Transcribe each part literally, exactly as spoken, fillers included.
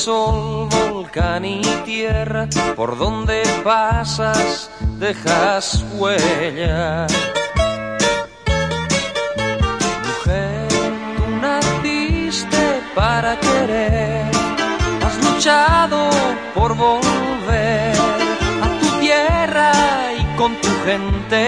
sol, volcán y tierra, por donde pasas dejas huella. Mujer, tú naciste para querer, has luchado por volver a tu tierra y con tu gente.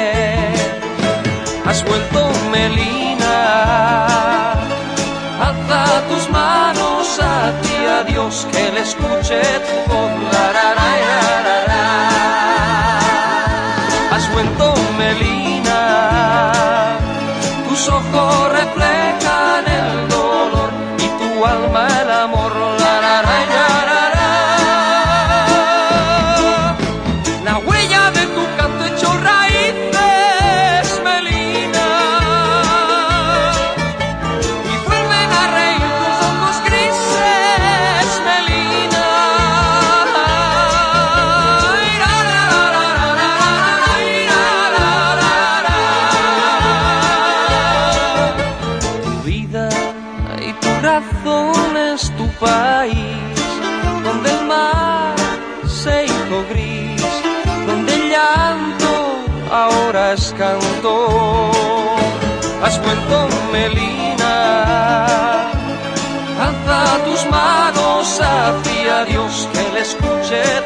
Has vuelto, Melina, alza tus manos a ti, a Dios, que le escuche tu voz. La, la, la, la, la, la. Has vuelto, Melina, tus ojos reflejan el dolor y tu alma el amor. La, la, la, la, la, la. La huella de tu canto echó raíces, Melina, y vuelven a reír tus ojos grises, Melina. Tu vida y tu razón es tu país, donde el mar se hizo gris, donde el llanto ahora es canto. Has vuelto, Melina, alza tus manos hacia Dios, que le escuche